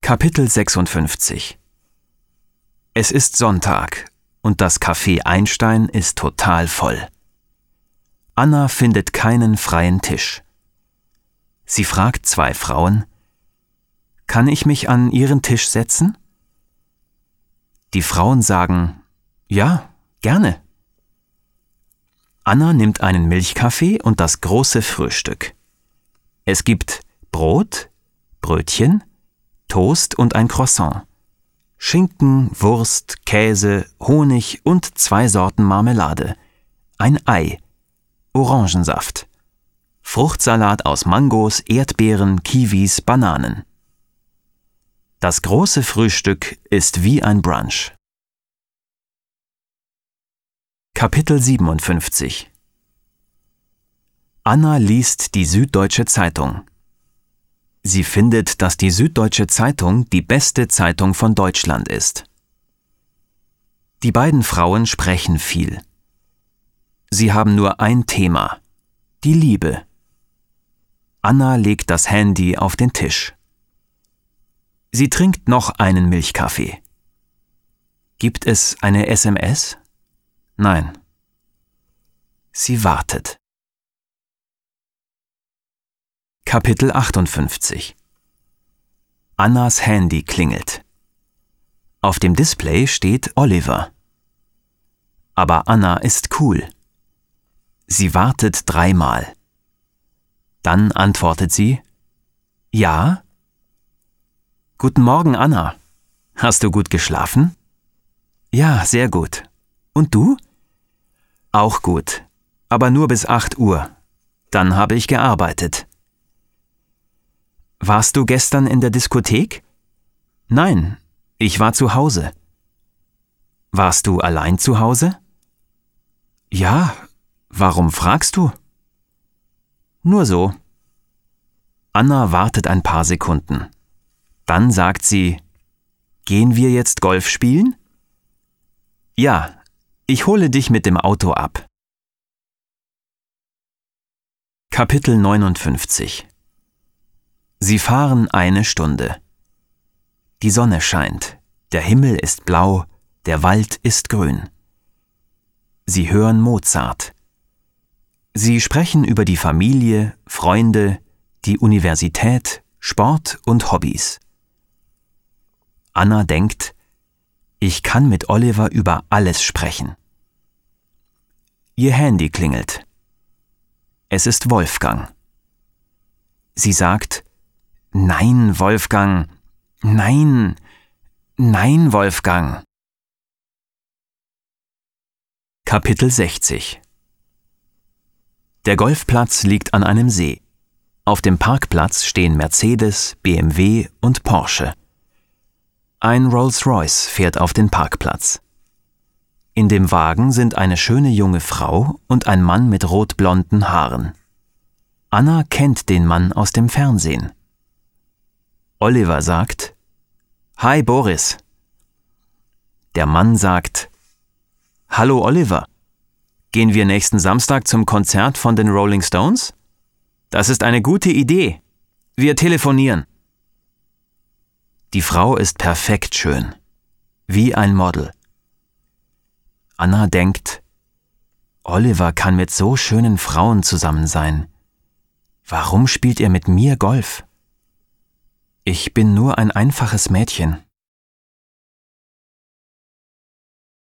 Kapitel 56. Es ist Sonntag und das Café Einstein ist total voll. Anna findet keinen freien Tisch. Sie fragt zwei Frauen: Kann ich mich an Ihren Tisch setzen? Die Frauen sagen: Ja, gerne. Anna nimmt einen Milchkaffee und das große Frühstück. Es gibt Brot, Brötchen, Toast und ein Croissant, Schinken, Wurst, Käse, Honig und 2 Sorten Marmelade, ein Ei, Orangensaft, Fruchtsalat aus Mangos, Erdbeeren, Kiwis, Bananen. Das große Frühstück ist wie ein Brunch. Kapitel 57. Anna liest die Süddeutsche Zeitung. Sie findet, dass die Süddeutsche Zeitung die beste Zeitung von Deutschland ist. Die beiden Frauen sprechen viel. Sie haben nur ein Thema: die Liebe. Anna legt das Handy auf den Tisch. Sie trinkt noch einen Milchkaffee. Gibt es eine SMS? Nein. Sie wartet. Kapitel 58. Annas Handy klingelt. Auf dem Display steht Oliver. Aber Anna ist cool. Sie wartet 3-mal. Dann antwortet sie: Ja? Guten Morgen, Anna. Hast du gut geschlafen? Ja, sehr gut. Und du? Auch gut, aber nur bis 8 Uhr. Dann habe ich gearbeitet. Warst du gestern in der Diskothek? Nein, ich war zu Hause. Warst du allein zu Hause? Ja, warum fragst du? Nur so. Anna wartet ein paar Sekunden. Dann sagt sie: Gehen wir jetzt Golf spielen? Ja, ich hole dich mit dem Auto ab. Kapitel 59. Sie fahren 1 Stunde. Die Sonne scheint, der Himmel ist blau, der Wald ist grün. Sie hören Mozart. Sie sprechen über die Familie, Freunde, die Universität, Sport und Hobbys. Anna denkt: Ich kann mit Oliver über alles sprechen. Ihr Handy klingelt. Es ist Wolfgang. Sie sagt: Nein, Wolfgang, nein, nein, Wolfgang. Kapitel 60. Der Golfplatz liegt an einem See. Auf dem Parkplatz stehen Mercedes, BMW und Porsche. Ein Rolls-Royce fährt auf den Parkplatz. In dem Wagen sind eine schöne junge Frau und ein Mann mit rotblonden Haaren. Anna kennt den Mann aus dem Fernsehen. Oliver sagt: Hi Boris. Der Mann sagt: Hallo Oliver. Gehen wir nächsten Samstag zum Konzert von den Rolling Stones? Das ist eine gute Idee. Wir telefonieren. Die Frau ist perfekt schön, wie ein Model. Anna denkt: Oliver kann mit so schönen Frauen zusammen sein. Warum spielt er mit mir Golf? Ich bin nur ein einfaches Mädchen.